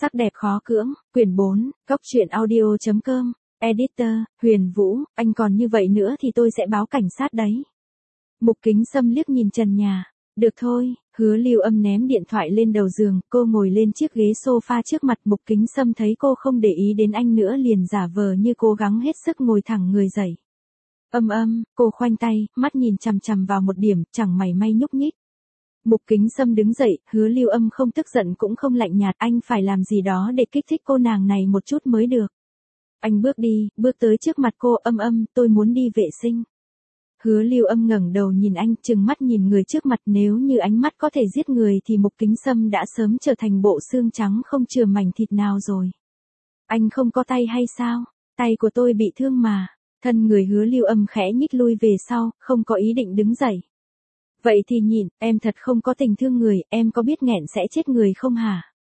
Sắc đẹp khó cưỡng, quyển 4, Cốc truyện audio.com, Editor, Huyền Vũ, anh còn như vậy nữa thì tôi sẽ báo cảnh sát đấy. Mục Kính Sâm liếc nhìn trần nhà. Được thôi, Hứa Lưu Âm ném điện thoại lên đầu giường, cô ngồi lên chiếc ghế sofa trước mặt Mục Kính Sâm thấy cô không để ý đến anh nữa liền giả vờ như cố gắng hết sức ngồi thẳng người dậy. Cô khoanh tay, mắt nhìn chằm chằm vào một điểm, chẳng mảy may nhúc nhích. Mục Kính Sâm đứng dậy, Hứa Lưu Âm không tức giận cũng không lạnh nhạt, anh phải làm gì đó để kích thích cô nàng này một chút mới được. Anh bước tới trước mặt cô, tôi muốn đi vệ sinh. Hứa Lưu Âm ngẩng đầu nhìn anh, trừng mắt nhìn người trước mặt, nếu như ánh mắt có thể giết người thì Mục Kính Sâm đã sớm trở thành bộ xương trắng không chừa mảnh thịt nào rồi. Anh không có tay hay sao? Tay của tôi bị thương mà. Thân người Hứa Lưu Âm khẽ nhích lui về sau, không có ý định đứng dậy. Vậy thì nhịn, em thật không có tình thương người, em có biết nghẹn sẽ chết người không hả?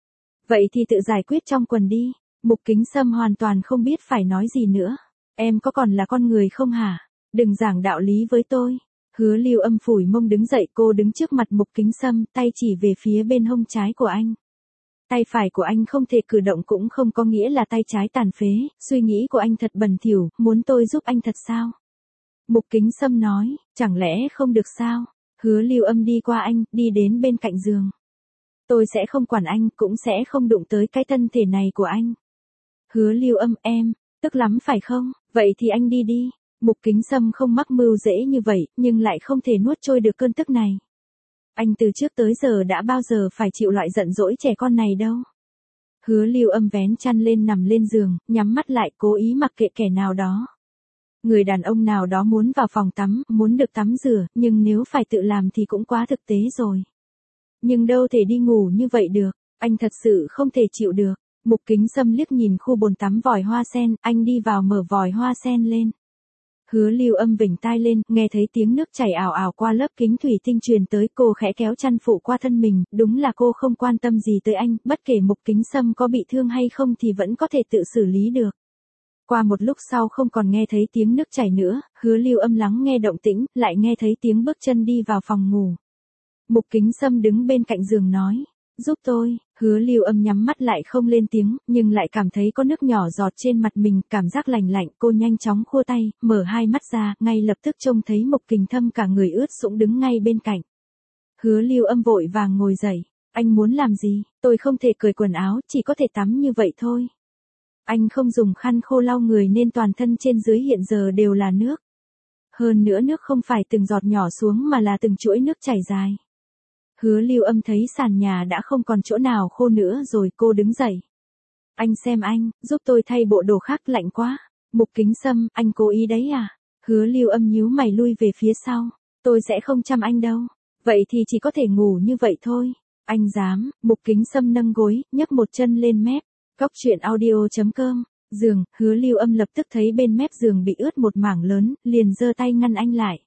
Vậy thì tự giải quyết trong quần đi. Mục Kính Sâm hoàn toàn không biết phải nói gì nữa. Em có còn là con người không hả? Đừng giảng đạo lý với tôi. Hứa Lưu Âm phủi mông đứng dậy, cô đứng trước mặt Mục Kính Sâm, tay chỉ về phía bên hông trái của anh. Tay phải của anh không thể cử động cũng không có nghĩa là tay trái tàn phế, suy nghĩ của anh thật bẩn thỉu, muốn tôi giúp anh thật sao? Mục Kính Sâm nói, chẳng lẽ không được sao? Hứa Lưu Âm đi qua anh, đi đến bên cạnh giường. Tôi sẽ không quản anh, cũng sẽ không đụng tới cái thân thể này của anh. Hứa Lưu Âm, em, tức lắm phải không? Vậy thì anh đi đi. Mục Kính Sâm không mắc mưu dễ như vậy, nhưng lại không thể nuốt trôi được cơn tức này. Anh từ trước tới giờ đã bao giờ phải chịu loại giận dỗi trẻ con này đâu. Hứa Lưu Âm vén chăn lên nằm lên giường, nhắm mắt lại cố ý mặc kệ kẻ nào đó. Người đàn ông nào đó muốn vào phòng tắm, muốn được tắm rửa, nhưng nếu phải tự làm thì cũng quá thực tế rồi. Nhưng đâu thể đi ngủ như vậy được, anh thật sự không thể chịu được. Mục Kính Sâm liếc nhìn khu bồn tắm vòi hoa sen, anh đi vào mở vòi hoa sen lên. Hứa Lưu Âm vểnh tai lên, nghe thấy tiếng nước chảy ào ào qua lớp kính thủy tinh truyền tới, cô khẽ kéo chăn phụ qua thân mình, đúng là cô không quan tâm gì tới anh, bất kể Mục Kính Sâm có bị thương hay không thì vẫn có thể tự xử lý được. Qua một lúc sau không còn nghe thấy tiếng nước chảy nữa, Hứa Lưu Âm lắng nghe động tĩnh, lại nghe thấy tiếng bước chân đi vào phòng ngủ. Mục Kính Sâm đứng bên cạnh giường nói, giúp tôi. Hứa Lưu Âm nhắm mắt lại không lên tiếng, nhưng lại cảm thấy có nước nhỏ giọt trên mặt mình, cảm giác lành lạnh, cô nhanh chóng khua tay, mở hai mắt ra, ngay lập tức trông thấy Mục Kình Thâm cả người ướt sũng đứng ngay bên cạnh. Hứa Lưu Âm vội vàng ngồi dậy, anh muốn làm gì? Tôi không thể cởi quần áo, chỉ có thể tắm như vậy thôi. Anh không dùng khăn khô lau người nên toàn thân trên dưới hiện giờ đều là nước. Hơn nữa nước không phải từng giọt nhỏ xuống mà là từng chuỗi nước chảy dài. Hứa Lưu Âm thấy sàn nhà đã không còn chỗ nào khô nữa rồi, cô đứng dậy. Anh xem anh, giúp tôi thay bộ đồ khác, lạnh quá. Mục Kính Sâm, anh cố ý đấy à? Hứa Lưu Âm nhíu mày lui về phía sau. Tôi sẽ không chăm anh đâu. Vậy thì chỉ có thể ngủ như vậy thôi. Anh dám? Mục Kính Sâm nâng gối, nhấc một chân lên mép. Cốc truyện audio.com, giường, Hứa Lưu Âm lập tức thấy bên mép giường bị ướt một mảng lớn, liền giơ tay ngăn anh lại.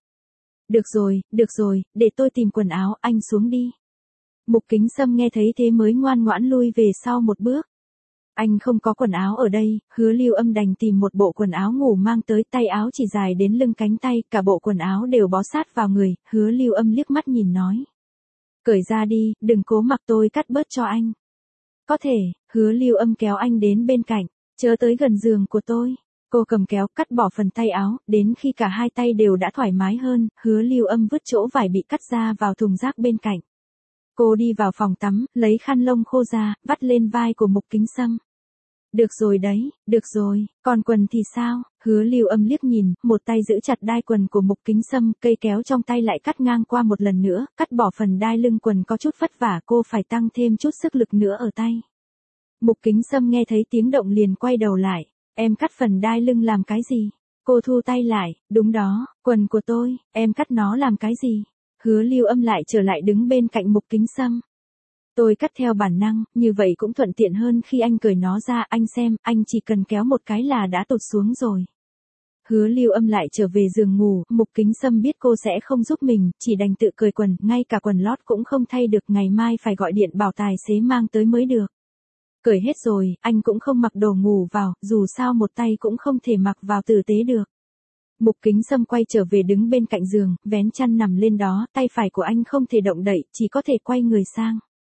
Được rồi, để tôi tìm quần áo, anh xuống đi. Mục Kính Sâm nghe thấy thế mới ngoan ngoãn lui về sau một bước. Anh không có quần áo ở đây, Hứa Lưu Âm đành tìm một bộ quần áo ngủ mang tới, tay áo chỉ dài đến lưng cánh tay, cả bộ quần áo đều bó sát vào người, Hứa Lưu Âm liếc mắt nhìn nói. Cởi ra đi, đừng cố mặc tôi cắt bớt cho anh. Có thể. Hứa Lưu Âm kéo anh đến bên cạnh, chớ tới gần giường của tôi. Cô cầm kéo cắt bỏ phần tay áo, đến khi cả hai tay đều đã thoải mái hơn, Hứa Lưu Âm vứt chỗ vải bị cắt ra vào thùng rác bên cạnh. Cô đi vào phòng tắm, lấy khăn lông khô ra, vắt lên vai của Mục Kính Sâm. Được rồi đấy, được rồi, còn quần thì sao? Hứa Lưu Âm liếc nhìn, một tay giữ chặt đai quần của Mục Kính Sâm, cây kéo trong tay lại cắt ngang qua một lần nữa, cắt bỏ phần đai lưng quần có chút vất vả, cô phải tăng thêm chút sức lực nữa ở tay. Mục Kính Sâm nghe thấy tiếng động liền quay đầu lại, em cắt phần đai lưng làm cái gì? Cô thu tay lại, đúng đó, quần của tôi, em cắt nó làm cái gì? Hứa Lưu Âm lại trở lại đứng bên cạnh Mục Kính Sâm. Tôi cắt theo bản năng, như vậy cũng thuận tiện hơn khi anh cởi nó ra, anh xem, anh chỉ cần kéo một cái là đã tụt xuống rồi. Hứa Lưu Âm lại trở về giường ngủ, Mục Kính Sâm biết cô sẽ không giúp mình, chỉ đành tự cởi quần, ngay cả quần lót cũng không thay được, ngày mai phải gọi điện bảo tài xế mang tới mới được. Cởi hết rồi, anh cũng không mặc đồ ngủ vào, dù sao một tay cũng không thể mặc vào tử tế được. Mục Kính Sâm quay trở về đứng bên cạnh giường, vén chăn nằm lên đó, tay phải của anh không thể động đậy, chỉ có thể quay người sang.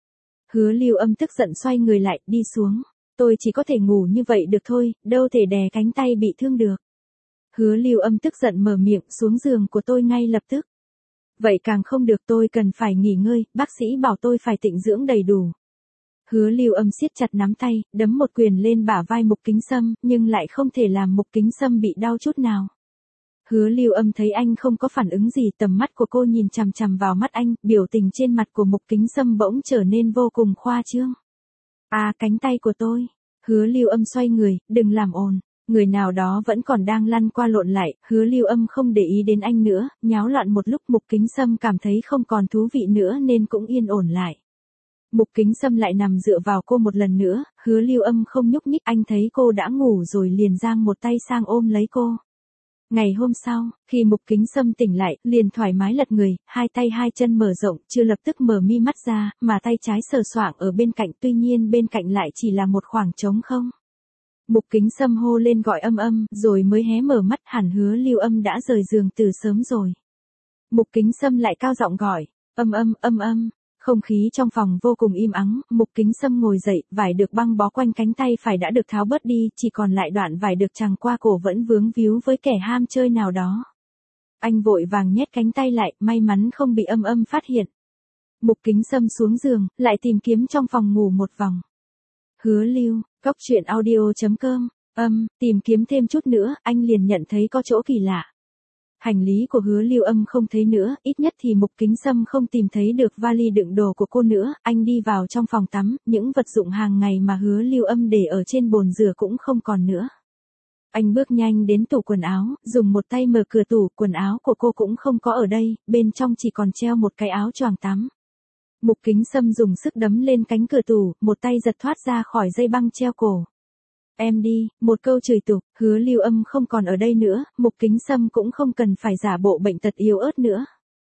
Hứa Lưu Âm tức giận xoay người lại, đi xuống. Tôi chỉ có thể ngủ như vậy được thôi, đâu thể đè cánh tay bị thương được. Hứa Lưu Âm tức giận mở miệng, xuống giường của tôi ngay lập tức. Vậy càng không được, tôi cần phải nghỉ ngơi, bác sĩ bảo tôi phải tịnh dưỡng đầy đủ. Hứa Lưu Âm siết chặt nắm tay, đấm một quyền lên bả vai Mục Kính Sâm, nhưng lại không thể làm Mục Kính Sâm bị đau chút nào. Hứa Lưu Âm thấy anh không có phản ứng gì, tầm mắt của cô nhìn chằm chằm vào mắt anh, biểu tình trên mặt của Mục Kính Sâm bỗng trở nên vô cùng khoa trương. À, cánh tay của tôi. Hứa Lưu Âm xoay người, đừng làm ồn. Người nào đó vẫn còn đang lăn qua lộn lại, Hứa Lưu Âm không để ý đến anh nữa, nháo loạn một lúc Mục Kính Sâm cảm thấy không còn thú vị nữa nên cũng yên ổn lại. Mục Kính Sâm lại nằm dựa vào cô một lần nữa, Hứa Lưu Âm không nhúc nhích, anh thấy cô đã ngủ rồi liền giang một tay sang ôm lấy cô. Ngày hôm sau, khi Mục Kính Sâm tỉnh lại, liền thoải mái lật người, hai tay hai chân mở rộng, chưa lập tức mở mi mắt ra, mà tay trái sờ soạng ở bên cạnh, tuy nhiên bên cạnh lại chỉ là một khoảng trống không. Mục Kính Sâm hô lên gọi Âm Âm, rồi mới hé mở mắt, hẳn Hứa Lưu Âm đã rời giường từ sớm rồi. Mục Kính Sâm lại cao giọng gọi, Âm Âm, Âm Âm. Không khí trong phòng vô cùng im ắng, Mục Kính Sâm ngồi dậy, vải được băng bó quanh cánh tay phải đã được tháo bớt đi, chỉ còn lại đoạn vải được chằng qua cổ vẫn vướng víu với kẻ ham chơi nào đó. Anh vội vàng nhét cánh tay lại, may mắn không bị Âm Âm phát hiện. Mục Kính Sâm xuống giường, lại tìm kiếm trong phòng ngủ một vòng. Hứa Lưu, Cóc Truyện Audio.com, tìm kiếm thêm chút nữa, anh liền nhận thấy có chỗ kỳ lạ. Hành lý của Hứa Lưu Âm không thấy nữa, ít nhất thì Mục Kính Sâm không tìm thấy được vali đựng đồ của cô nữa, anh đi vào trong phòng tắm, những vật dụng hàng ngày mà Hứa Lưu Âm để ở trên bồn rửa cũng không còn nữa. Anh bước nhanh đến tủ quần áo, dùng một tay mở cửa tủ, quần áo của cô cũng không có ở đây, bên trong chỉ còn treo một cái áo choàng tắm. Mục Kính Sâm dùng sức đấm lên cánh cửa tủ, một tay giật thoát ra khỏi dây băng treo cổ. Em đi, một câu chửi tục, Hứa Lưu Âm không còn ở đây nữa, Mục Kính Sâm cũng không cần phải giả bộ bệnh tật yếu ớt nữa.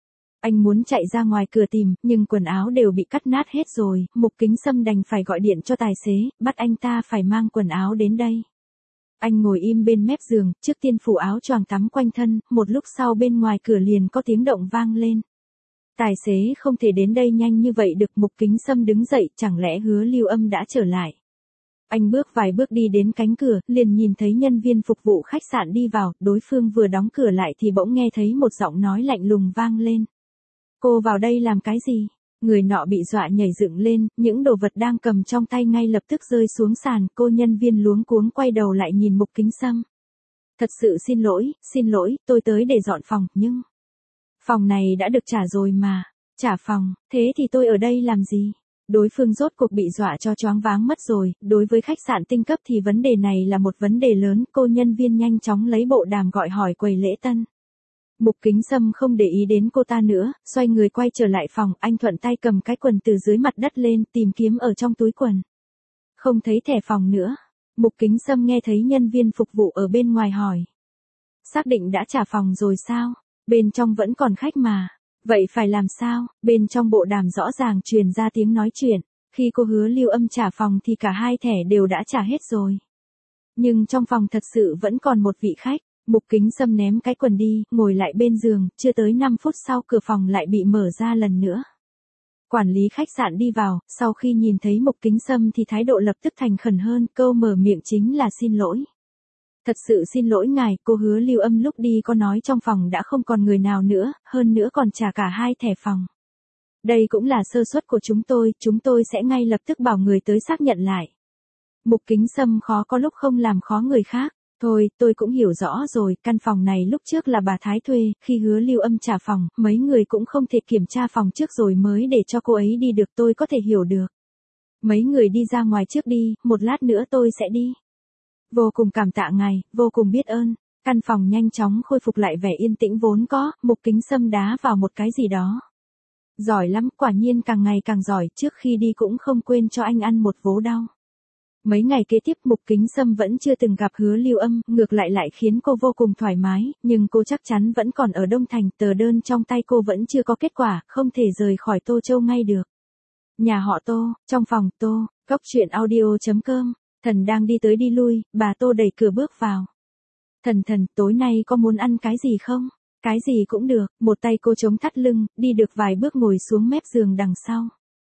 Anh muốn chạy ra ngoài cửa tìm, nhưng quần áo đều bị cắt nát hết rồi, Mục Kính Sâm đành phải gọi điện cho tài xế, bắt anh ta phải mang quần áo đến đây. Anh ngồi im bên mép giường, trước tiên phủ áo choàng tắm quanh thân, một lúc sau bên ngoài cửa liền có tiếng động vang lên. Tài xế không thể đến đây nhanh như vậy được, Mục Kính Sâm đứng dậy, chẳng lẽ Hứa Lưu Âm đã trở lại. Anh bước vài bước đi đến cánh cửa, liền nhìn thấy nhân viên phục vụ khách sạn đi vào, đối phương vừa đóng cửa lại thì bỗng nghe thấy một giọng nói lạnh lùng vang lên. Cô vào đây làm cái gì? Người nọ bị dọa nhảy dựng lên, những đồ vật đang cầm trong tay ngay lập tức rơi xuống sàn, cô nhân viên luống cuống quay đầu lại nhìn Mục Kính Sâm. Thật sự xin lỗi, tôi tới để dọn phòng, nhưng... Phòng này đã được trả rồi mà. Trả phòng, thế thì tôi ở đây làm gì? Đối phương rốt cuộc bị dọa cho choáng váng mất rồi, đối với khách sạn tinh cấp thì vấn đề này là một vấn đề lớn, cô nhân viên nhanh chóng lấy bộ đàm gọi hỏi quầy lễ tân. Mục Kính Sâm không để ý đến cô ta nữa, xoay người quay trở lại phòng, anh thuận tay cầm cái quần từ dưới mặt đất lên, tìm kiếm ở trong túi quần. Không thấy thẻ phòng nữa. Mục Kính Sâm nghe thấy nhân viên phục vụ ở bên ngoài hỏi. Xác định đã trả phòng rồi sao? Bên trong vẫn còn khách mà. Vậy phải làm sao? Bên trong bộ đàm rõ ràng truyền ra tiếng nói chuyện. Khi cô Hứa Lưu Âm trả phòng thì cả hai thẻ đều đã trả hết rồi. Nhưng trong phòng thật sự vẫn còn một vị khách. Mục Kính Sâm ném cái quần đi, ngồi lại bên giường, chưa tới 5 phút sau cửa phòng lại bị mở ra lần nữa. Quản lý khách sạn đi vào, sau khi nhìn thấy Mục Kính Sâm thì thái độ lập tức thành khẩn hơn, câu mở miệng chính là xin lỗi. Thật sự xin lỗi ngài, cô Hứa Lưu Âm lúc đi có nói trong phòng đã không còn người nào nữa, hơn nữa còn trả cả hai thẻ phòng. Đây cũng là sơ suất của chúng tôi sẽ ngay lập tức bảo người tới xác nhận lại. Mục Kính Sâm khó có lúc không làm khó người khác. Thôi, tôi cũng hiểu rõ rồi, căn phòng này lúc trước là bà Thái thuê, khi Hứa Lưu Âm trả phòng, mấy người cũng không thể kiểm tra phòng trước rồi mới để cho cô ấy đi được, tôi có thể hiểu được. Mấy người đi ra ngoài trước đi, một lát nữa tôi sẽ đi. Vô cùng cảm tạ ngài, vô cùng biết ơn. Căn phòng nhanh chóng khôi phục lại vẻ yên tĩnh vốn có, Mục Kính Sâm đá vào một cái gì đó. Giỏi lắm, quả nhiên càng ngày càng giỏi, trước khi đi cũng không quên cho anh ăn một vố đau. Mấy ngày kế tiếp Mục Kính Sâm vẫn chưa từng gặp Hứa Lưu Âm, ngược lại khiến cô vô cùng thoải mái, nhưng cô chắc chắn vẫn còn ở Đông Thành, tờ đơn trong tay cô vẫn chưa có kết quả, không thể rời khỏi Tô Châu ngay được. Nhà họ Tô, trong phòng Tô, Cóc Truyện Audio.com, Thần đang đi tới đi lui, bà Tô đẩy cửa bước vào. Thần, tối nay có muốn ăn cái gì không? Cái gì cũng được, một tay cô chống thắt lưng, đi được vài bước ngồi xuống mép giường đằng sau.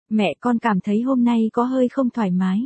Mẹ con cảm thấy hôm nay có hơi không thoải mái.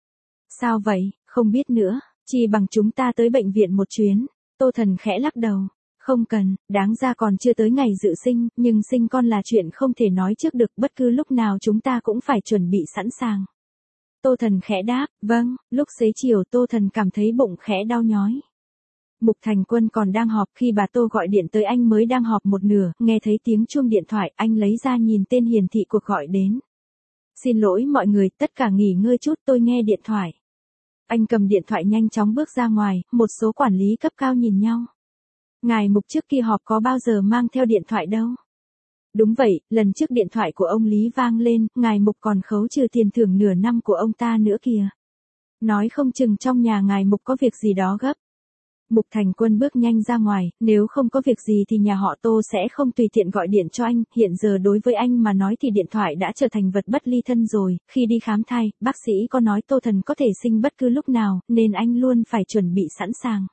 Sao vậy, không biết nữa, chi bằng chúng ta tới bệnh viện một chuyến. Tô Thần khẽ lắc đầu. Không cần, đáng ra còn chưa tới ngày dự sinh, nhưng sinh con là chuyện không thể nói trước được, bất cứ lúc nào chúng ta cũng phải chuẩn bị sẵn sàng. Tô Thần khẽ đáp, vâng, lúc xế chiều Tô Thần cảm thấy bụng khẽ đau nhói. Mục Thành Quân còn đang họp khi bà Tô gọi điện tới, anh mới đang họp một nửa, nghe thấy tiếng chuông điện thoại, anh lấy ra nhìn tên hiển thị cuộc gọi đến. Xin lỗi mọi người, tất cả nghỉ ngơi chút, tôi nghe điện thoại. Anh cầm điện thoại nhanh chóng bước ra ngoài, một số quản lý cấp cao nhìn nhau. Ngài Mục trước khi họp có bao giờ mang theo điện thoại đâu? Đúng vậy, lần trước điện thoại của ông Lý vang lên, ngài Mục còn khấu trừ tiền thưởng nửa năm của ông ta nữa kìa. Nói không chừng trong nhà ngài Mục có việc gì đó gấp. Mục Thành Quân bước nhanh ra ngoài, nếu không có việc gì thì nhà họ Tô sẽ không tùy tiện gọi điện cho anh, hiện giờ đối với anh mà nói thì điện thoại đã trở thành vật bất ly thân rồi, khi đi khám thai, bác sĩ có nói Tô Thần có thể sinh bất cứ lúc nào, nên anh luôn phải chuẩn bị sẵn sàng.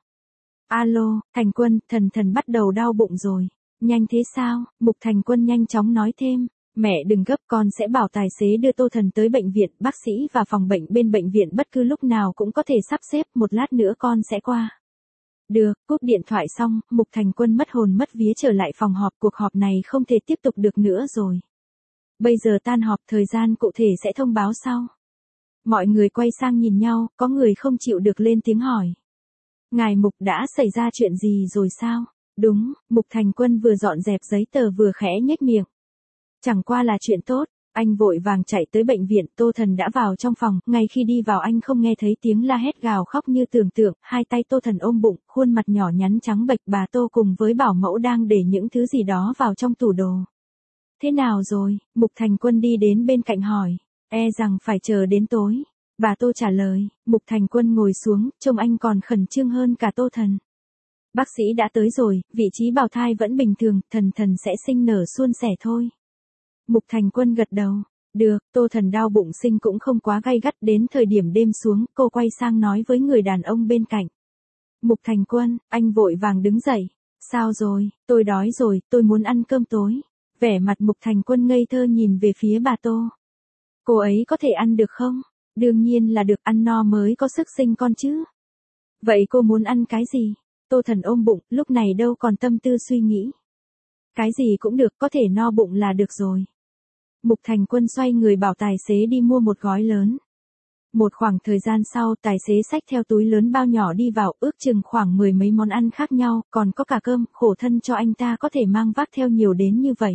Alo, Thành Quân, thần bắt đầu đau bụng rồi. Nhanh thế sao? Mục Thành Quân nhanh chóng nói thêm. Mẹ đừng gấp, con sẽ bảo tài xế đưa Tô Thần tới bệnh viện, bác sĩ và phòng bệnh bên bệnh viện bất cứ lúc nào cũng có thể sắp xếp, một lát nữa con sẽ qua. Được, cúp điện thoại xong, Mục Thành Quân mất hồn mất vía trở lại phòng họp, cuộc họp này không thể tiếp tục được nữa rồi. Bây giờ tan họp, thời gian cụ thể sẽ thông báo sau. Mọi người quay sang nhìn nhau, có người không chịu được lên tiếng hỏi. Ngài Mục, đã xảy ra chuyện gì rồi sao? Đúng, Mục Thành Quân vừa dọn dẹp giấy tờ vừa khẽ nhếch miệng. Chẳng qua là chuyện tốt, anh vội vàng chạy tới bệnh viện, Tô Thần đã vào trong phòng, ngay khi đi vào anh không nghe thấy tiếng la hét gào khóc như tưởng tượng, hai tay Tô Thần ôm bụng, khuôn mặt nhỏ nhắn trắng bệch, bà Tô cùng với bảo mẫu đang để những thứ gì đó vào trong tủ đồ. Thế nào rồi? Mục Thành Quân đi đến bên cạnh hỏi, e rằng phải chờ đến tối. Bà Tô trả lời, Mục Thành Quân ngồi xuống, trông anh còn khẩn trương hơn cả Tô Thần. Bác sĩ đã tới rồi, vị trí bào thai vẫn bình thường, thần sẽ sinh nở suôn sẻ thôi. Mục Thành Quân gật đầu. Được, Tô Thần đau bụng sinh cũng không quá gay gắt, đến thời điểm đêm xuống, cô quay sang nói với người đàn ông bên cạnh. Mục Thành Quân, anh vội vàng đứng dậy. Sao rồi, tôi đói rồi, tôi muốn ăn cơm tối. Vẻ mặt Mục Thành Quân ngây thơ nhìn về phía bà Tô. Cô ấy có thể ăn được không? Đương nhiên là được, ăn no mới có sức sinh con chứ. Vậy cô muốn ăn cái gì? Tô Thần ôm bụng, lúc này đâu còn tâm tư suy nghĩ. Cái gì cũng được, có thể no bụng là được rồi. Mục Thành Quân xoay người bảo tài xế đi mua một gói lớn. Một khoảng thời gian sau, tài xế xách theo túi lớn bao nhỏ đi vào, ước chừng khoảng 10 mấy món ăn khác nhau, còn có cả cơm, khổ thân cho anh ta có thể mang vác theo nhiều đến như vậy.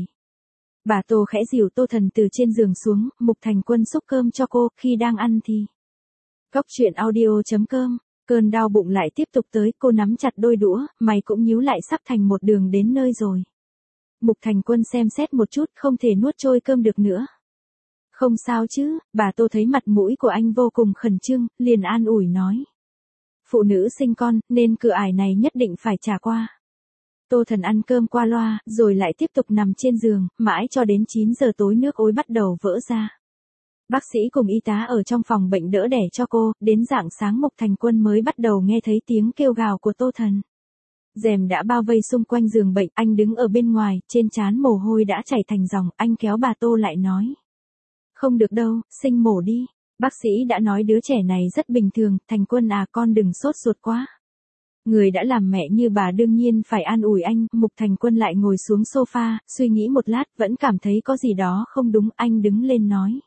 Bà Tô khẽ dìu Tô Thần từ trên giường xuống, Mục Thành Quân xúc cơm cho cô, khi đang ăn thì. Cốc truyện audio.com, cơn đau bụng lại tiếp tục tới, cô nắm chặt đôi đũa, mày cũng nhíu lại, sắp thành một đường đến nơi rồi. Mục Thành Quân xem xét một chút, không thể nuốt trôi cơm được nữa. Không sao chứ, bà Tô thấy mặt mũi của anh vô cùng khẩn trương, liền an ủi nói. Phụ nữ sinh con, nên cửa ải này nhất định phải trải qua. Tô Thần ăn cơm qua loa, rồi lại tiếp tục nằm trên giường, mãi cho đến 9 giờ tối nước ối bắt đầu vỡ ra. Bác sĩ cùng y tá ở trong phòng bệnh đỡ đẻ cho cô, đến rạng sáng Mục Thành Quân mới bắt đầu nghe thấy tiếng kêu gào của Tô Thần. Rèm đã bao vây xung quanh giường bệnh, anh đứng ở bên ngoài, trên trán mồ hôi đã chảy thành dòng, anh kéo bà Tô lại nói. Không được đâu, sinh mổ đi. Bác sĩ đã nói đứa trẻ này rất bình thường, Thành Quân à, con đừng sốt ruột quá. Người đã làm mẹ như bà đương nhiên phải an ủi anh, Mục Thành Quân lại ngồi xuống sofa, suy nghĩ một lát, vẫn cảm thấy có gì đó không đúng, anh đứng lên nói.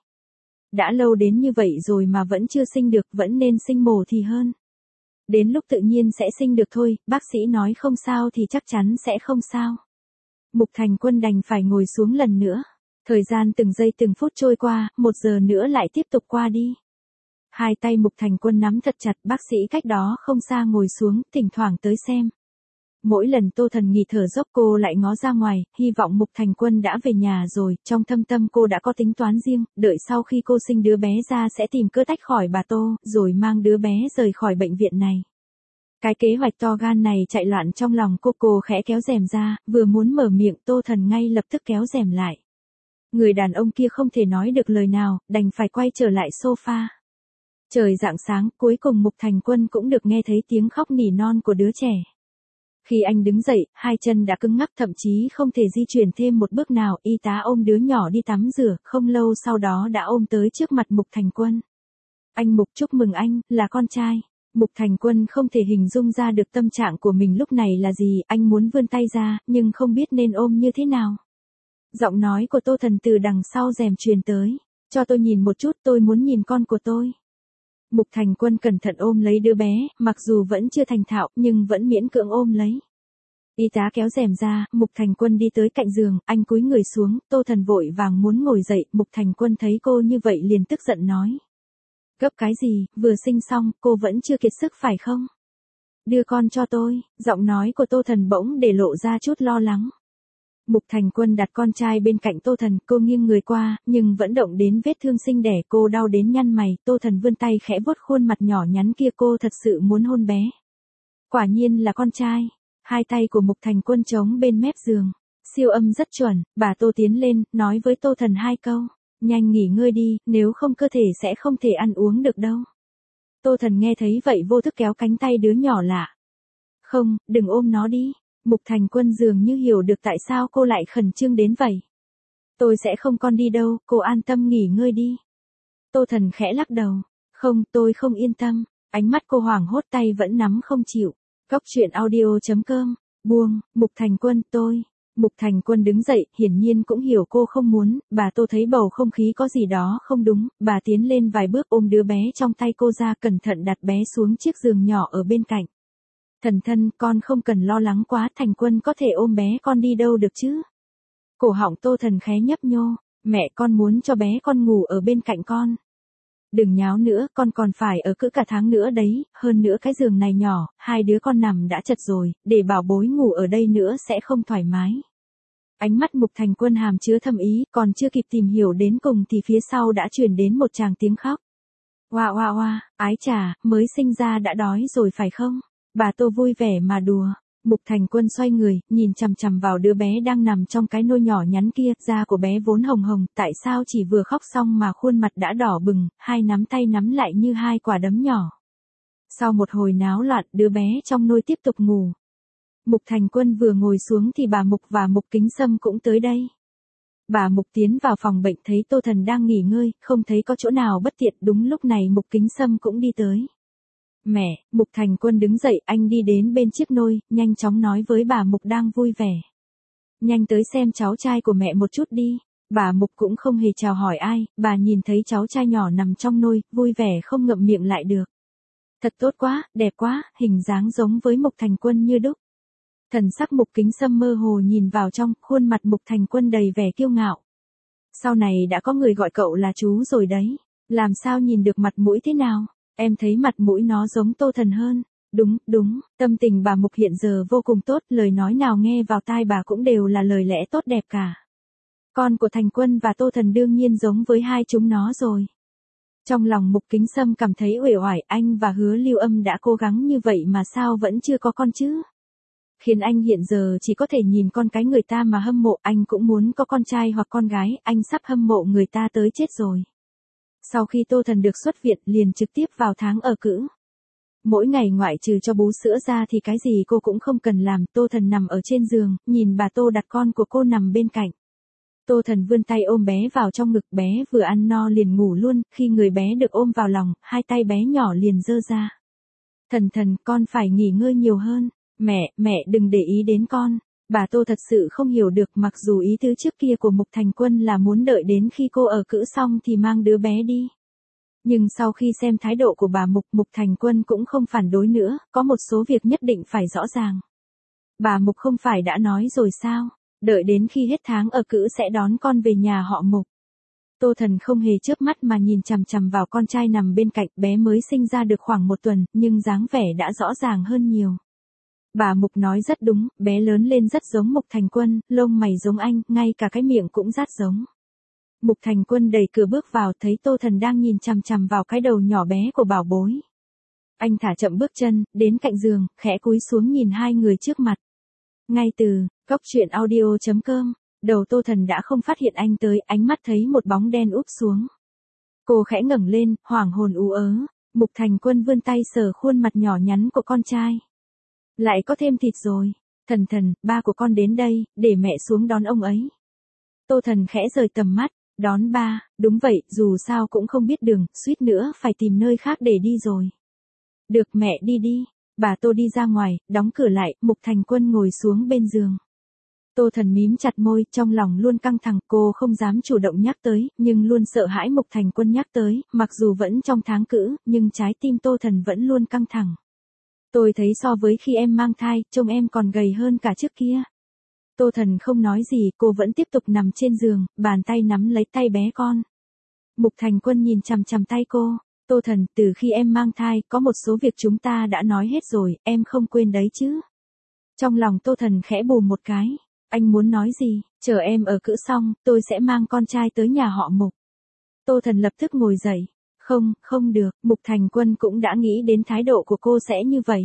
Đã lâu đến như vậy rồi mà vẫn chưa sinh được, vẫn nên sinh mổ thì hơn. Đến lúc tự nhiên sẽ sinh được thôi, bác sĩ nói không sao thì chắc chắn sẽ không sao. Mục Thành Quân đành phải ngồi xuống lần nữa. Thời gian từng giây từng phút trôi qua, 1 giờ nữa lại tiếp tục qua đi. Hai tay Mục Thành Quân nắm thật chặt, bác sĩ cách đó không xa ngồi xuống, thỉnh thoảng tới xem. Mỗi lần Tô Thần nghỉ thở dốc cô lại ngó ra ngoài, hy vọng Mục Thành Quân đã về nhà rồi, trong thâm tâm cô đã có tính toán riêng, đợi sau khi cô sinh đứa bé ra sẽ tìm cơ tách khỏi bà Tô, rồi mang đứa bé rời khỏi bệnh viện này. Cái kế hoạch to gan này chạy loạn trong lòng cô khẽ kéo rèm ra, vừa muốn mở miệng Tô Thần ngay lập tức kéo rèm lại. Người đàn ông kia không thể nói được lời nào, đành phải quay trở lại sofa. Trời rạng sáng, cuối cùng Mục Thành Quân cũng được nghe thấy tiếng khóc nỉ non của đứa trẻ. Khi anh đứng dậy, hai chân đã cứng ngắc thậm chí không thể di chuyển thêm một bước nào, y tá ôm đứa nhỏ đi tắm rửa, không lâu sau đó đã ôm tới trước mặt Mục Thành Quân. Anh Mục, chúc mừng anh, là con trai. Mục Thành Quân không thể hình dung ra được tâm trạng của mình lúc này là gì, anh muốn vươn tay ra, nhưng không biết nên ôm như thế nào. Giọng nói của Tô Thần từ đằng sau rèm truyền tới. Cho tôi nhìn một chút, tôi muốn nhìn con của tôi. Mục Thành Quân cẩn thận ôm lấy đứa bé, mặc dù vẫn chưa thành thạo, nhưng vẫn miễn cưỡng ôm lấy. Y tá kéo rèm ra, Mục Thành Quân đi tới cạnh giường, anh cúi người xuống, Tô Thần vội vàng muốn ngồi dậy, Mục Thành Quân thấy cô như vậy liền tức giận nói. Gấp cái gì, vừa sinh xong, cô vẫn chưa kiệt sức phải không? Đưa con cho tôi, giọng nói của Tô Thần bỗng để lộ ra chút lo lắng. Mục Thành Quân đặt con trai bên cạnh Tô Thần, cô nghiêng người qua, nhưng vẫn động đến vết thương sinh đẻ, cô đau đến nhăn mày, Tô Thần vươn tay khẽ vuốt khuôn mặt nhỏ nhắn kia, cô thật sự muốn hôn bé. Quả nhiên là con trai. Hai tay của Mục Thành Quân chống bên mép giường. Siêu âm rất chuẩn, bà Tô tiến lên, nói với Tô Thần hai câu. Nhanh nghỉ ngơi đi, nếu không cơ thể sẽ không thể ăn uống được đâu. Tô Thần nghe thấy vậy vô thức kéo cánh tay đứa nhỏ lạ. Không, đừng ôm nó đi. Mục Thành Quân dường như hiểu được tại sao cô lại khẩn trương đến vậy. Tôi sẽ không con đi đâu, cô an tâm nghỉ ngơi đi. Tô Thần khẽ lắc đầu. Không, tôi không yên tâm. Ánh mắt cô hoảng hốt, tay vẫn nắm không chịu. Góc truyện audio.com. Buông, Mục Thành Quân, tôi. Mục Thành Quân đứng dậy, hiển nhiên cũng hiểu cô không muốn, bà Tô thấy bầu không khí có gì đó không đúng, bà tiến lên vài bước ôm đứa bé trong tay cô ra, cẩn thận đặt bé xuống chiếc giường nhỏ ở bên cạnh. Thần thân, con không cần lo lắng quá, Thành Quân có thể ôm bé con đi đâu được chứ? Cổ họng Tô Thần khẽ nhấp nhô, mẹ con muốn cho bé con ngủ ở bên cạnh con. Đừng nháo nữa, con còn phải ở cữ cả tháng nữa đấy, hơn nữa cái giường này nhỏ, hai đứa con nằm đã chật rồi, để bảo bối ngủ ở đây nữa sẽ không thoải mái. Ánh mắt Mục Thành Quân hàm chứa thâm ý, còn chưa kịp tìm hiểu đến cùng thì phía sau đã truyền đến một tràng tiếng khóc. Oa oa oa, ái chà, mới sinh ra đã đói rồi phải không? Bà Tô vui vẻ mà đùa. Mục Thành Quân xoay người, nhìn chằm chằm vào đứa bé đang nằm trong cái nôi nhỏ nhắn kia, da của bé vốn hồng hồng, tại sao chỉ vừa khóc xong mà khuôn mặt đã đỏ bừng, hai nắm tay nắm lại như hai quả đấm nhỏ. Sau một hồi náo loạn, đứa bé trong nôi tiếp tục ngủ. Mục Thành Quân vừa ngồi xuống thì bà Mục và Mục Kính Sâm cũng tới đây. Bà Mục tiến vào phòng bệnh thấy Tô Thần đang nghỉ ngơi, không thấy có chỗ nào bất tiện, đúng lúc này Mục Kính Sâm cũng đi tới. Mẹ, Mục Thành Quân đứng dậy, anh đi đến bên chiếc nôi, nhanh chóng nói với bà Mục đang vui vẻ. Nhanh tới xem cháu trai của mẹ một chút đi. Bà Mục cũng không hề chào hỏi ai, bà nhìn thấy cháu trai nhỏ nằm trong nôi, vui vẻ không ngậm miệng lại được. Thật tốt quá, đẹp quá, hình dáng giống với Mục Thành Quân như đúc. Thần sắc Mục Kính Sâm mơ hồ nhìn vào trong, khuôn mặt Mục Thành Quân đầy vẻ kiêu ngạo. Sau này đã có người gọi cậu là chú rồi đấy, làm sao nhìn được mặt mũi thế nào? Em thấy mặt mũi nó giống Tô Thần hơn. Đúng, đúng, tâm tình bà Mục hiện giờ vô cùng tốt, lời nói nào nghe vào tai bà cũng đều là lời lẽ tốt đẹp cả. Con của Thành Quân và Tô Thần đương nhiên giống với hai chúng nó rồi. Trong lòng Mục Kính Sâm cảm thấy uể oải, anh và Hứa Lưu Âm đã cố gắng như vậy mà sao vẫn chưa có con chứ? Khiến anh hiện giờ chỉ có thể nhìn con cái người ta mà hâm mộ, anh cũng muốn có con trai hoặc con gái, anh sắp hâm mộ người ta tới chết rồi. Sau khi Tô Thần được xuất viện liền trực tiếp vào tháng ở cữ. Mỗi ngày ngoại trừ cho bú sữa ra thì cái gì cô cũng không cần làm, Tô Thần nằm ở trên giường, nhìn bà Tô đặt con của cô nằm bên cạnh. Tô Thần vươn tay ôm bé vào trong ngực, bé vừa ăn no liền ngủ luôn, khi người bé được ôm vào lòng, hai tay bé nhỏ liền giơ ra. Thần, con phải nghỉ ngơi nhiều hơn. Mẹ đừng để ý đến con. Bà Tô thật sự không hiểu được, mặc dù ý tứ trước kia của Mục Thành Quân là muốn đợi đến khi cô ở cữ xong thì mang đứa bé đi. Nhưng sau khi xem thái độ của bà Mục Thành Quân cũng không phản đối nữa, có một số việc nhất định phải rõ ràng. Bà Mục không phải đã nói rồi sao, đợi đến khi hết tháng ở cữ sẽ đón con về nhà họ Mục. Tô Thần không hề chớp mắt mà nhìn chằm chằm vào con trai nằm bên cạnh, bé mới sinh ra được khoảng 1 tuần, nhưng dáng vẻ đã rõ ràng hơn nhiều. Bà Mục nói rất đúng, bé lớn lên rất giống Mục Thành Quân, lông mày giống anh, ngay cả cái miệng cũng rát giống. Mục Thành Quân đẩy cửa bước vào, thấy Tô Thần đang nhìn chằm chằm vào cái đầu nhỏ bé của bảo bối. Anh thả chậm bước chân, đến cạnh giường, khẽ cúi xuống nhìn hai người trước mặt. Ngay từ góc truyện audio.com, đầu Tô Thần đã không phát hiện anh tới, ánh mắt thấy một bóng đen úp xuống. Cô khẽ ngẩng lên, hoảng hồn ú ớ. Mục Thành Quân vươn tay sờ khuôn mặt nhỏ nhắn của con trai. Lại có thêm thịt rồi. Thần Thần, ba của con đến đây, để mẹ xuống đón ông ấy. Tô Thần khẽ rời tầm mắt, đón ba, đúng vậy, dù sao cũng không biết đường, suýt nữa phải tìm nơi khác để đi rồi. Được mẹ đi đi, bà Tô đi ra ngoài, đóng cửa lại, Mục Thành Quân ngồi xuống bên giường. Tô Thần mím chặt môi, trong lòng luôn căng thẳng, cô không dám chủ động nhắc tới, nhưng luôn sợ hãi Mục Thành Quân nhắc tới, mặc dù vẫn trong tháng cữ, nhưng trái tim Tô Thần vẫn luôn căng thẳng. Tôi thấy so với khi em mang thai, trông em còn gầy hơn cả trước kia. Tô Thần không nói gì, cô vẫn tiếp tục nằm trên giường, bàn tay nắm lấy tay bé con. Mục Thành Quân nhìn chằm chằm tay cô, Tô Thần, từ khi em mang thai, có một số việc chúng ta đã nói hết rồi, em không quên đấy chứ. Trong lòng Tô Thần khẽ bùm một cái, anh muốn nói gì, chờ em ở cữ xong, tôi sẽ mang con trai tới nhà họ Mục. Tô Thần lập tức ngồi dậy, không được, Mục Thành Quân cũng đã nghĩ đến thái độ của cô sẽ như vậy.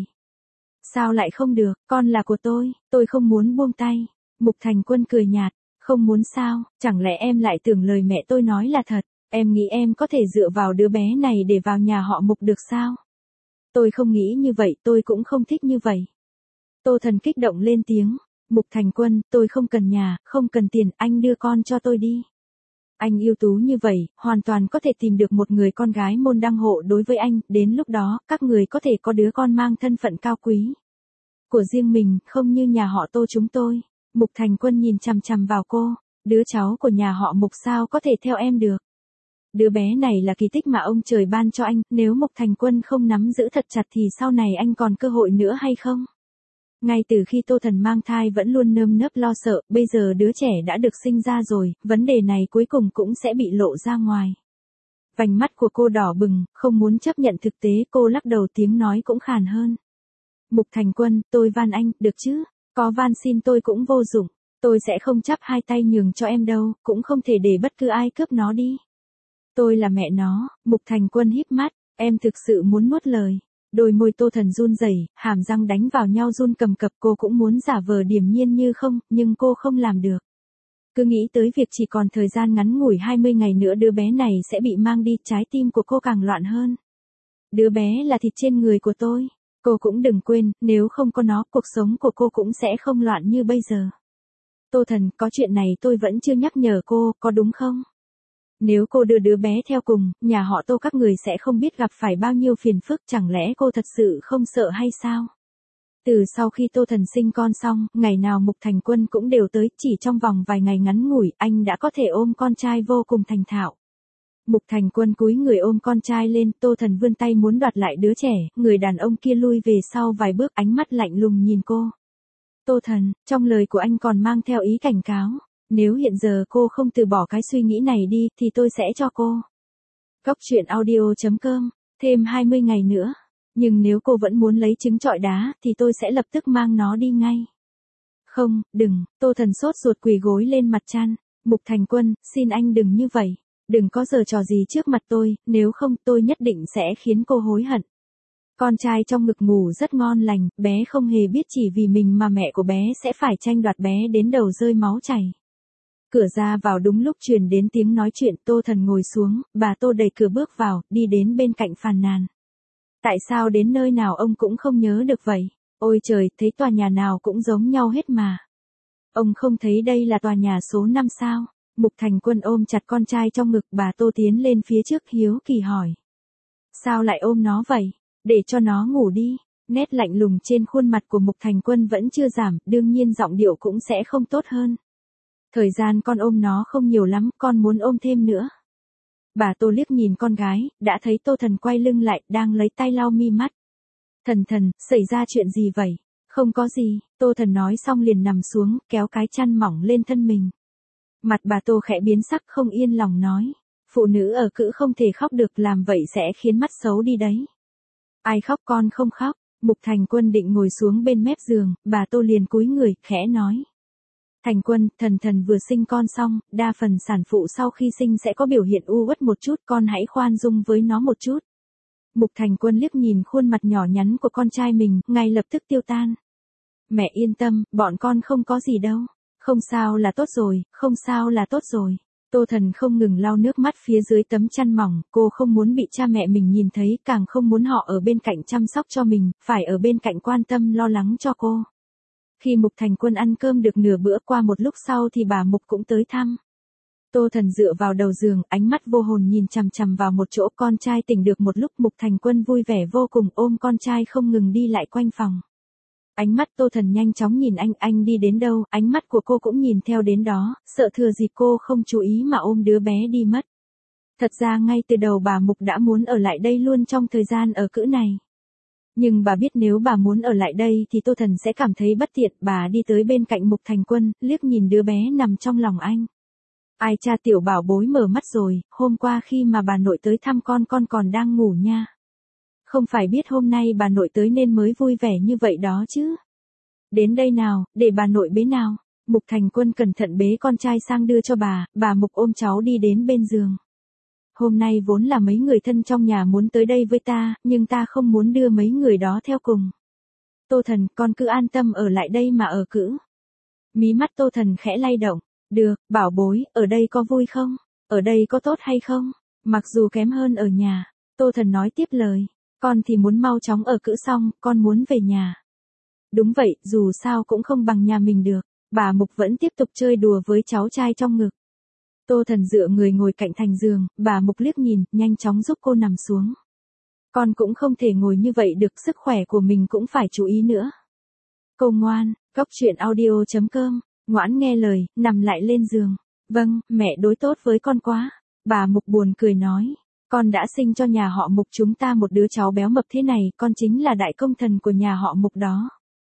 Sao lại không được, con là của tôi không muốn buông tay. Mục Thành Quân cười nhạt, không muốn sao, chẳng lẽ em lại tưởng lời mẹ tôi nói là thật, em nghĩ em có thể dựa vào đứa bé này để vào nhà họ Mục được sao? Tôi không nghĩ như vậy, tôi cũng không thích như vậy. Tô Thần kích động lên tiếng, Mục Thành Quân, tôi không cần nhà, không cần tiền, anh đưa con cho tôi đi. Anh ưu tú như vậy, hoàn toàn có thể tìm được một người con gái môn đăng hộ đối với anh, đến lúc đó, các người có thể có đứa con mang thân phận cao quý của riêng mình, không như nhà họ Tô chúng tôi. Mục Thành Quân nhìn chằm chằm vào cô, đứa cháu của nhà họ Mục sao có thể theo em được. Đứa bé này là kỳ tích mà ông trời ban cho anh, nếu Mục Thành Quân không nắm giữ thật chặt thì sau này anh còn cơ hội nữa hay không? Ngay từ khi Tô Thần mang thai vẫn luôn nơm nớp lo sợ, bây giờ đứa trẻ đã được sinh ra rồi, vấn đề này cuối cùng cũng sẽ bị lộ ra ngoài. Vành mắt của cô đỏ bừng, không muốn chấp nhận thực tế, cô lắc đầu, tiếng nói cũng khàn hơn. Mục Thành Quân, tôi van anh, được chứ? Có van xin tôi cũng vô dụng, tôi sẽ không chắp hai tay nhường cho em đâu, cũng không thể để bất cứ ai cướp nó đi. Tôi là mẹ nó, Mục Thành Quân híp mắt, em thực sự muốn nuốt lời. Đôi môi Tô Thần run rẩy, hàm răng đánh vào nhau run cầm cập, cô cũng muốn giả vờ điềm nhiên như không, nhưng cô không làm được. Cứ nghĩ tới việc chỉ còn thời gian ngắn ngủi 20 ngày nữa đứa bé này sẽ bị mang đi, trái tim của cô càng loạn hơn. Đứa bé là thịt trên người của tôi. Cô cũng đừng quên, nếu không có nó, cuộc sống của cô cũng sẽ không loạn như bây giờ. Tô Thần, có chuyện này tôi vẫn chưa nhắc nhở cô, có đúng không? Nếu cô đưa đứa bé theo cùng, nhà họ Tô các người sẽ không biết gặp phải bao nhiêu phiền phức, chẳng lẽ cô thật sự không sợ hay sao? Từ sau khi Tô Thần sinh con xong, ngày nào Mục Thành Quân cũng đều tới, chỉ trong vòng vài ngày ngắn ngủi, anh đã có thể ôm con trai vô cùng thành thạo. Mục Thành Quân cúi người ôm con trai lên, Tô Thần vươn tay muốn đoạt lại đứa trẻ, người đàn ông kia lui về sau vài bước, ánh mắt lạnh lùng nhìn cô. Tô Thần, trong lời của anh còn mang theo ý cảnh cáo, nếu hiện giờ cô không từ bỏ cái suy nghĩ này đi, thì tôi sẽ cho cô. Góc truyện audio.com, thêm 20 ngày nữa, nhưng nếu cô vẫn muốn lấy trứng trọi đá, thì tôi sẽ lập tức mang nó đi ngay. Không, đừng, Tô Thần sốt ruột quỳ gối lên mặt chăn, Mục Thành Quân, xin anh đừng như vậy. Đừng có giở trò gì trước mặt tôi, nếu không tôi nhất định sẽ khiến cô hối hận. Con trai trong ngực ngủ rất ngon lành, bé không hề biết chỉ vì mình mà mẹ của bé sẽ phải tranh đoạt bé đến đầu rơi máu chảy. Cửa ra vào đúng lúc truyền đến tiếng nói chuyện, Tô Thần ngồi xuống, bà Tô đẩy cửa bước vào, đi đến bên cạnh phàn nàn. Tại sao đến nơi nào ông cũng không nhớ được vậy? Ôi trời, thấy tòa nhà nào cũng giống nhau hết mà. Ông không thấy đây là tòa nhà số 5 sao? Mục Thành Quân ôm chặt con trai trong ngực, bà Tô tiến lên phía trước hiếu kỳ hỏi. Sao lại ôm nó vậy? Để cho nó ngủ đi. Nét lạnh lùng trên khuôn mặt của Mục Thành Quân vẫn chưa giảm, đương nhiên giọng điệu cũng sẽ không tốt hơn. Thời gian con ôm nó không nhiều lắm, con muốn ôm thêm nữa. Bà Tô liếc nhìn con gái, đã thấy Tô Thần quay lưng lại, đang lấy tay lau mi mắt. Thần Thần, xảy ra chuyện gì vậy? Không có gì, Tô Thần nói xong liền nằm xuống, kéo cái chăn mỏng lên thân mình. Mặt bà Tô khẽ biến sắc, không yên lòng nói. Phụ nữ ở cữ không thể khóc được, làm vậy sẽ khiến mắt xấu đi đấy. Ai khóc, con không khóc. Mục Thành Quân định ngồi xuống bên mép giường, bà Tô liền cúi người, khẽ nói. Thành Quân, Thần Thần vừa sinh con xong, đa phần sản phụ sau khi sinh sẽ có biểu hiện u uất một chút, con hãy khoan dung với nó một chút. Mục Thành Quân liếc nhìn khuôn mặt nhỏ nhắn của con trai mình, ngay lập tức tiêu tan. Mẹ yên tâm, bọn con không có gì đâu. Không sao là tốt rồi, không sao là tốt rồi. Tô Thần không ngừng lau nước mắt phía dưới tấm chăn mỏng, cô không muốn bị cha mẹ mình nhìn thấy, càng không muốn họ ở bên cạnh chăm sóc cho mình, phải ở bên cạnh quan tâm lo lắng cho cô. Khi Mục Thành Quân ăn cơm được nửa bữa qua một lúc sau thì bà Mục cũng tới thăm. Tô Thần dựa vào đầu giường, ánh mắt vô hồn nhìn chằm chằm vào một chỗ. Con trai tỉnh được một lúc, Mục Thành Quân vui vẻ vô cùng ôm con trai không ngừng đi lại quanh phòng. Ánh mắt Tô Thần nhanh chóng nhìn anh đi đến đâu, ánh mắt của cô cũng nhìn theo đến đó, sợ thừa dịp cô không chú ý mà ôm đứa bé đi mất. Thật ra ngay từ đầu bà Mục đã muốn ở lại đây luôn trong thời gian ở cữ này. Nhưng bà biết nếu bà muốn ở lại đây thì Tô Thần sẽ cảm thấy bất tiện. Bà đi tới bên cạnh Mục Thành Quân, liếc nhìn đứa bé nằm trong lòng anh. Ai cha, tiểu bảo bối mở mắt rồi, hôm qua khi mà bà nội tới thăm con còn đang ngủ nha. Không phải biết hôm nay bà nội tới nên mới vui vẻ như vậy đó chứ. Đến đây nào, để bà nội bế nào. Mục Thành Quân cẩn thận bế con trai sang đưa cho bà Mục ôm cháu đi đến bên giường. Hôm nay vốn là mấy người thân trong nhà muốn tới đây với ta, nhưng ta không muốn đưa mấy người đó theo cùng. Tô Thần, con cứ an tâm ở lại đây mà ở cữ. Mí mắt Tô Thần khẽ lay động. Được, bảo bối, ở đây có vui không? Ở đây có tốt hay không? Mặc dù kém hơn ở nhà. Tô Thần nói tiếp lời. Con thì muốn mau chóng ở cữ xong, con muốn về nhà. Đúng vậy, dù sao cũng không bằng nhà mình được. Bà Mục vẫn tiếp tục chơi đùa với cháu trai trong ngực. Tô Thần dựa người ngồi cạnh thành giường, bà Mục liếc nhìn, nhanh chóng giúp cô nằm xuống. Con cũng không thể ngồi như vậy được, sức khỏe của mình cũng phải chú ý nữa. Cô ngoan, coctruyện.audio.com, ngoãn nghe lời, nằm lại lên giường. Vâng, mẹ đối tốt với con quá. Bà Mục buồn cười nói. Con đã sinh cho nhà họ Mục chúng ta một đứa cháu béo mập thế này, con chính là đại công thần của nhà họ Mục đó.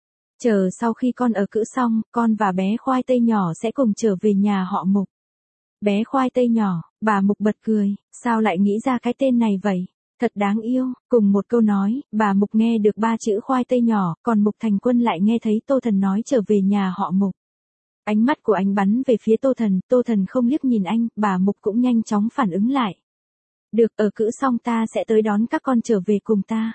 Chờ sau khi con ở cữ xong, con và bé khoai tây nhỏ sẽ cùng trở về nhà họ Mục. Bé khoai tây nhỏ, bà Mục bật cười, sao lại nghĩ ra cái tên này vậy? Thật đáng yêu. Cùng một câu nói, bà Mục nghe được 3 chữ khoai tây nhỏ, còn Mục Thành Quân lại nghe thấy Tô Thần nói trở về nhà họ Mục. Ánh mắt của anh bắn về phía Tô Thần không liếc nhìn anh, bà Mục cũng nhanh chóng phản ứng lại. Được, ở cữ xong ta sẽ tới đón các con trở về cùng ta.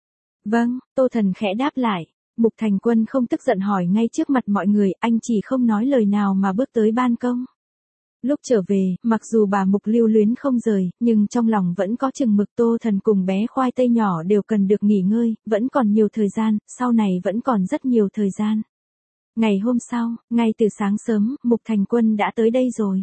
Vâng, Tô Thần khẽ đáp lại. Mục Thành Quân không tức giận hỏi ngay trước mặt mọi người, anh chỉ không nói lời nào mà bước tới ban công. Lúc trở về, mặc dù bà Mục lưu luyến không rời, nhưng trong lòng vẫn có chừng mực. Tô Thần cùng bé khoai tây nhỏ đều cần được nghỉ ngơi, vẫn còn nhiều thời gian, sau này vẫn còn rất nhiều thời gian. Ngày hôm sau, ngay từ sáng sớm, Mục Thành Quân đã tới đây rồi.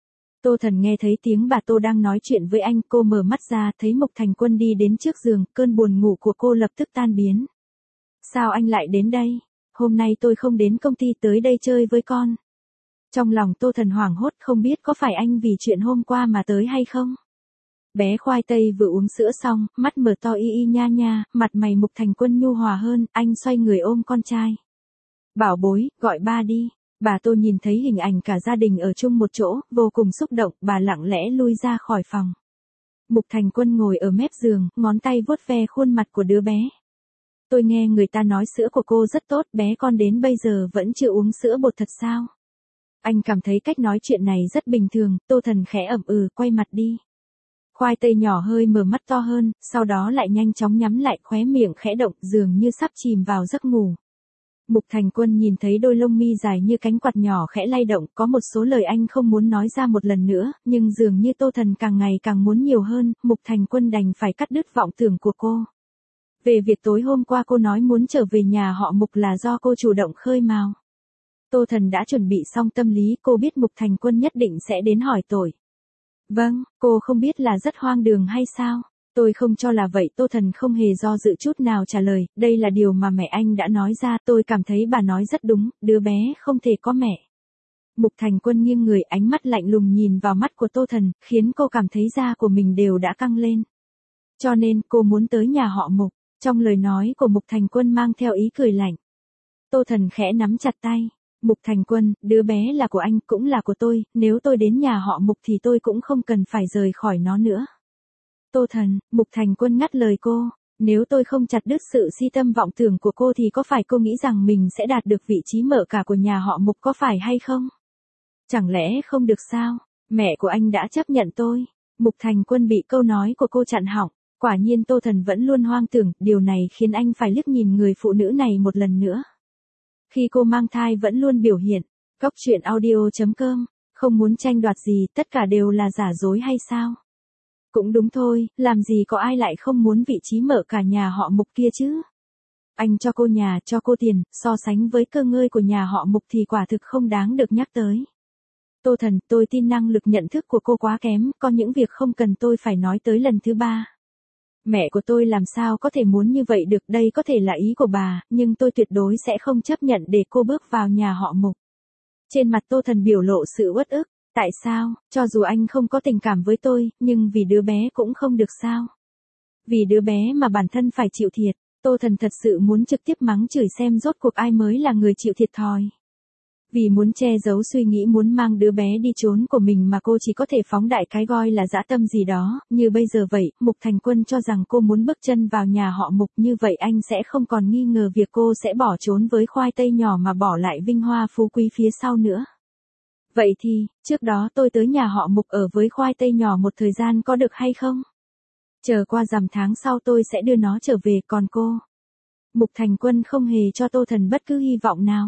Tô Thần nghe thấy tiếng bà Tô đang nói chuyện với anh, cô mở mắt ra, thấy Mục Thành Quân đi đến trước giường, cơn buồn ngủ của cô lập tức tan biến. Sao anh lại đến đây? Hôm nay tôi không đến công ty, tới đây chơi với con. Trong lòng Tô Thần hoảng hốt, không biết có phải anh vì chuyện hôm qua mà tới hay không? Bé khoai tây vừa uống sữa xong, mắt mở to y nha nha, mặt mày Mục Thành Quân nhu hòa hơn, anh xoay người ôm con trai. Bảo bối, gọi ba đi. Bà Tô nhìn thấy hình ảnh cả gia đình ở chung một chỗ, vô cùng xúc động, bà lặng lẽ lui ra khỏi phòng. Mục Thành Quân ngồi ở mép giường, ngón tay vuốt ve khuôn mặt của đứa bé. Tôi nghe người ta nói sữa của cô rất tốt, bé con đến bây giờ vẫn chưa uống sữa bột thật sao? Anh cảm thấy cách nói chuyện này rất bình thường. Tô Thần khẽ ậm quay mặt đi. Khoai tây nhỏ hơi mở mắt to hơn, sau đó lại nhanh chóng nhắm lại, khóe miệng khẽ động, dường như sắp chìm vào giấc ngủ. Mục Thành Quân nhìn thấy đôi lông mi dài như cánh quạt nhỏ khẽ lay động, có một số lời anh không muốn nói ra một lần nữa, nhưng dường như Tô Thần càng ngày càng muốn nhiều hơn. Mục Thành Quân đành phải cắt đứt vọng tưởng của cô. Về việc tối hôm qua cô nói muốn trở về nhà họ Mục là do cô chủ động khơi mào. Tô Thần đã chuẩn bị xong tâm lý, cô biết Mục Thành Quân nhất định sẽ đến hỏi tội. Vâng, cô không biết là rất hoang đường hay sao? Tôi không cho là vậy. Tô Thần không hề do dự chút nào trả lời, đây là điều mà mẹ anh đã nói ra, tôi cảm thấy bà nói rất đúng, đứa bé không thể có mẹ. Mục Thành Quân nghiêng người, ánh mắt lạnh lùng nhìn vào mắt của Tô Thần, khiến cô cảm thấy da của mình đều đã căng lên. Cho nên, cô muốn tới nhà họ Mục. Trong lời nói của Mục Thành Quân mang theo ý cười lạnh. Tô Thần khẽ nắm chặt tay. Mục Thành Quân, đứa bé là của anh, cũng là của tôi, nếu tôi đến nhà họ Mục thì tôi cũng không cần phải rời khỏi nó nữa. Tô Thần, Mục Thành Quân ngắt lời cô, nếu tôi không chặt đứt sự si tâm vọng tưởng của cô thì có phải cô nghĩ rằng mình sẽ đạt được vị trí mở cả của nhà họ Mục có phải hay không? Chẳng lẽ không được sao? Mẹ của anh đã chấp nhận tôi. Mục Thành Quân bị câu nói của cô chặn họng. Quả nhiên Tô Thần vẫn luôn hoang tưởng, điều này khiến anh phải liếc nhìn người phụ nữ này một lần nữa. Khi cô mang thai vẫn luôn biểu hiện. coctruyện.audio.com, không muốn tranh đoạt gì, tất cả đều là giả dối hay sao? Cũng đúng thôi, làm gì có ai lại không muốn vị trí mở cả nhà họ Mục kia chứ? Anh cho cô nhà, cho cô tiền, so sánh với cơ ngơi của nhà họ Mục thì quả thực không đáng được nhắc tới. Tô Thần, tôi tin năng lực nhận thức của cô quá kém, có những việc không cần tôi phải nói tới lần thứ ba. Mẹ của tôi làm sao có thể muốn như vậy được, đây có thể là ý của bà, nhưng tôi tuyệt đối sẽ không chấp nhận để cô bước vào nhà họ Mục. Trên mặt Tô Thần biểu lộ sự uất ức, tại sao, cho dù anh không có tình cảm với tôi, nhưng vì đứa bé cũng không được sao. Vì đứa bé mà bản thân phải chịu thiệt, Tô Thần thật sự muốn trực tiếp mắng chửi xem rốt cuộc ai mới là người chịu thiệt thòi. Vì muốn che giấu suy nghĩ muốn mang đứa bé đi trốn của mình mà cô chỉ có thể phóng đại cái gọi là dã tâm gì đó, như bây giờ vậy, Mục Thành Quân cho rằng cô muốn bước chân vào nhà họ Mục, như vậy anh sẽ không còn nghi ngờ việc cô sẽ bỏ trốn với khoai tây nhỏ mà bỏ lại vinh hoa phú quý phía sau nữa. Vậy thì, trước đó tôi tới nhà họ Mục ở với khoai tây nhỏ một thời gian có được hay không? Chờ qua rằm tháng sau tôi sẽ đưa nó trở về, còn cô. Mục Thành Quân không hề cho Tô Thần bất cứ hy vọng nào.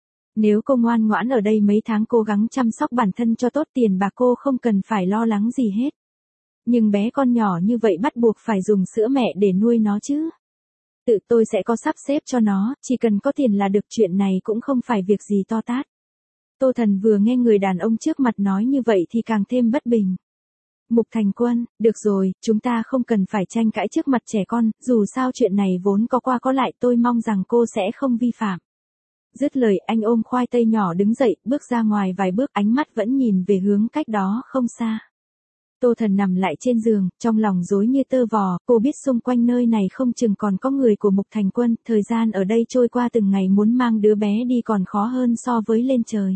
Nếu cô ngoan ngoãn ở đây mấy tháng cố gắng chăm sóc bản thân cho tốt, tiền bạc cô không cần phải lo lắng gì hết. Nhưng bé con nhỏ như vậy bắt buộc phải dùng sữa mẹ để nuôi nó chứ. Tự tôi sẽ có sắp xếp cho nó, chỉ cần có tiền là được, chuyện này cũng không phải việc gì to tát. Tô Thần vừa nghe người đàn ông trước mặt nói như vậy thì càng thêm bất bình. Mục Thành Quân, được rồi, chúng ta không cần phải tranh cãi trước mặt trẻ con, dù sao chuyện này vốn có qua có lại, tôi mong rằng cô sẽ không vi phạm. Dứt lời anh ôm khoai tây nhỏ đứng dậy, bước ra ngoài vài bước, ánh mắt vẫn nhìn về hướng cách đó không xa. Tô Thần nằm lại trên giường, trong lòng rối như tơ vò, cô biết xung quanh nơi này không chừng còn có người của Mục Thành Quân, thời gian ở đây trôi qua từng ngày, muốn mang đứa bé đi còn khó hơn so với lên trời.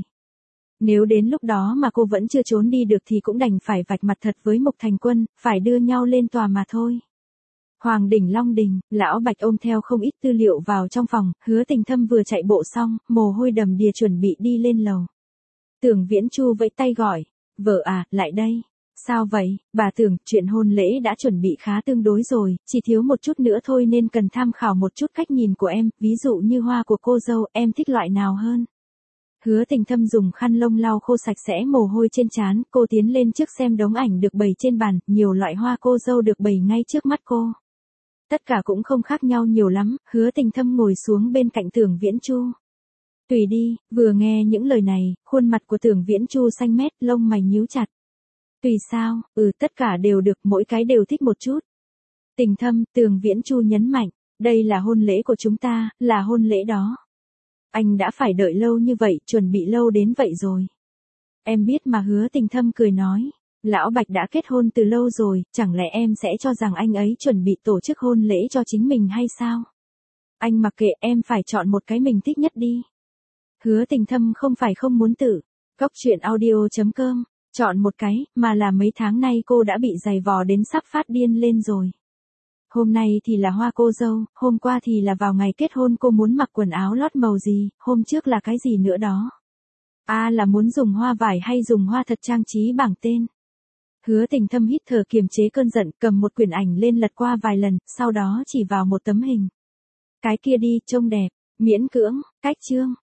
Nếu đến lúc đó mà cô vẫn chưa trốn đi được thì cũng đành phải vạch mặt thật với Mục Thành Quân, phải đưa nhau lên tòa mà thôi. Hoàng Đình Long Đình, Lão Bạch ôm theo không ít tư liệu vào trong phòng, Hứa Tình Thâm vừa chạy bộ xong, mồ hôi đầm đìa chuẩn bị đi lên lầu. Tưởng Viễn Chu vẫy tay gọi, vợ à, lại đây. Sao vậy, bà Tưởng, chuyện hôn lễ đã chuẩn bị khá tương đối rồi, chỉ thiếu một chút nữa thôi nên cần tham khảo một chút cách nhìn của em, ví dụ như hoa của cô dâu, em thích loại nào hơn. Hứa Tình Thâm dùng khăn lông lau khô sạch sẽ mồ hôi trên trán, cô tiến lên trước xem đống ảnh được bày trên bàn, nhiều loại hoa cô dâu được bày ngay trước mắt cô. Tất cả cũng không khác nhau nhiều lắm, Hứa Tình Thâm ngồi xuống bên cạnh Tưởng Viễn Chu. Tùy đi, vừa nghe những lời này, khuôn mặt của Tưởng Viễn Chu xanh mét, lông mày nhíu chặt. Tùy sao, tất cả đều được, mỗi cái đều thích một chút. Tình Thâm, Tưởng Viễn Chu nhấn mạnh, đây là hôn lễ của chúng ta, là hôn lễ đó. Anh đã phải đợi lâu như vậy, chuẩn bị lâu đến vậy rồi. Em biết mà, Hứa Tình Thâm cười nói. Lão Bạch đã kết hôn từ lâu rồi, chẳng lẽ em sẽ cho rằng anh ấy chuẩn bị tổ chức hôn lễ cho chính mình hay sao? Anh mặc kệ, em phải chọn một cái mình thích nhất đi. Hứa Tình Thâm không phải không muốn tự. Cóc truyện audio.com, chọn một cái, mà là mấy tháng nay cô đã bị giày vò đến sắp phát điên lên rồi. Hôm nay thì là hoa cô dâu, hôm qua thì là vào ngày kết hôn cô muốn mặc quần áo lót màu gì, hôm trước là cái gì nữa đó. Là muốn dùng hoa vải hay dùng hoa thật trang trí bảng tên. Hứa Tình Thâm hít thở kiềm chế cơn giận, cầm một quyển ảnh lên lật qua vài lần, sau đó chỉ vào một tấm hình. Cái kia đi, trông đẹp, miễn cưỡng, cách chương.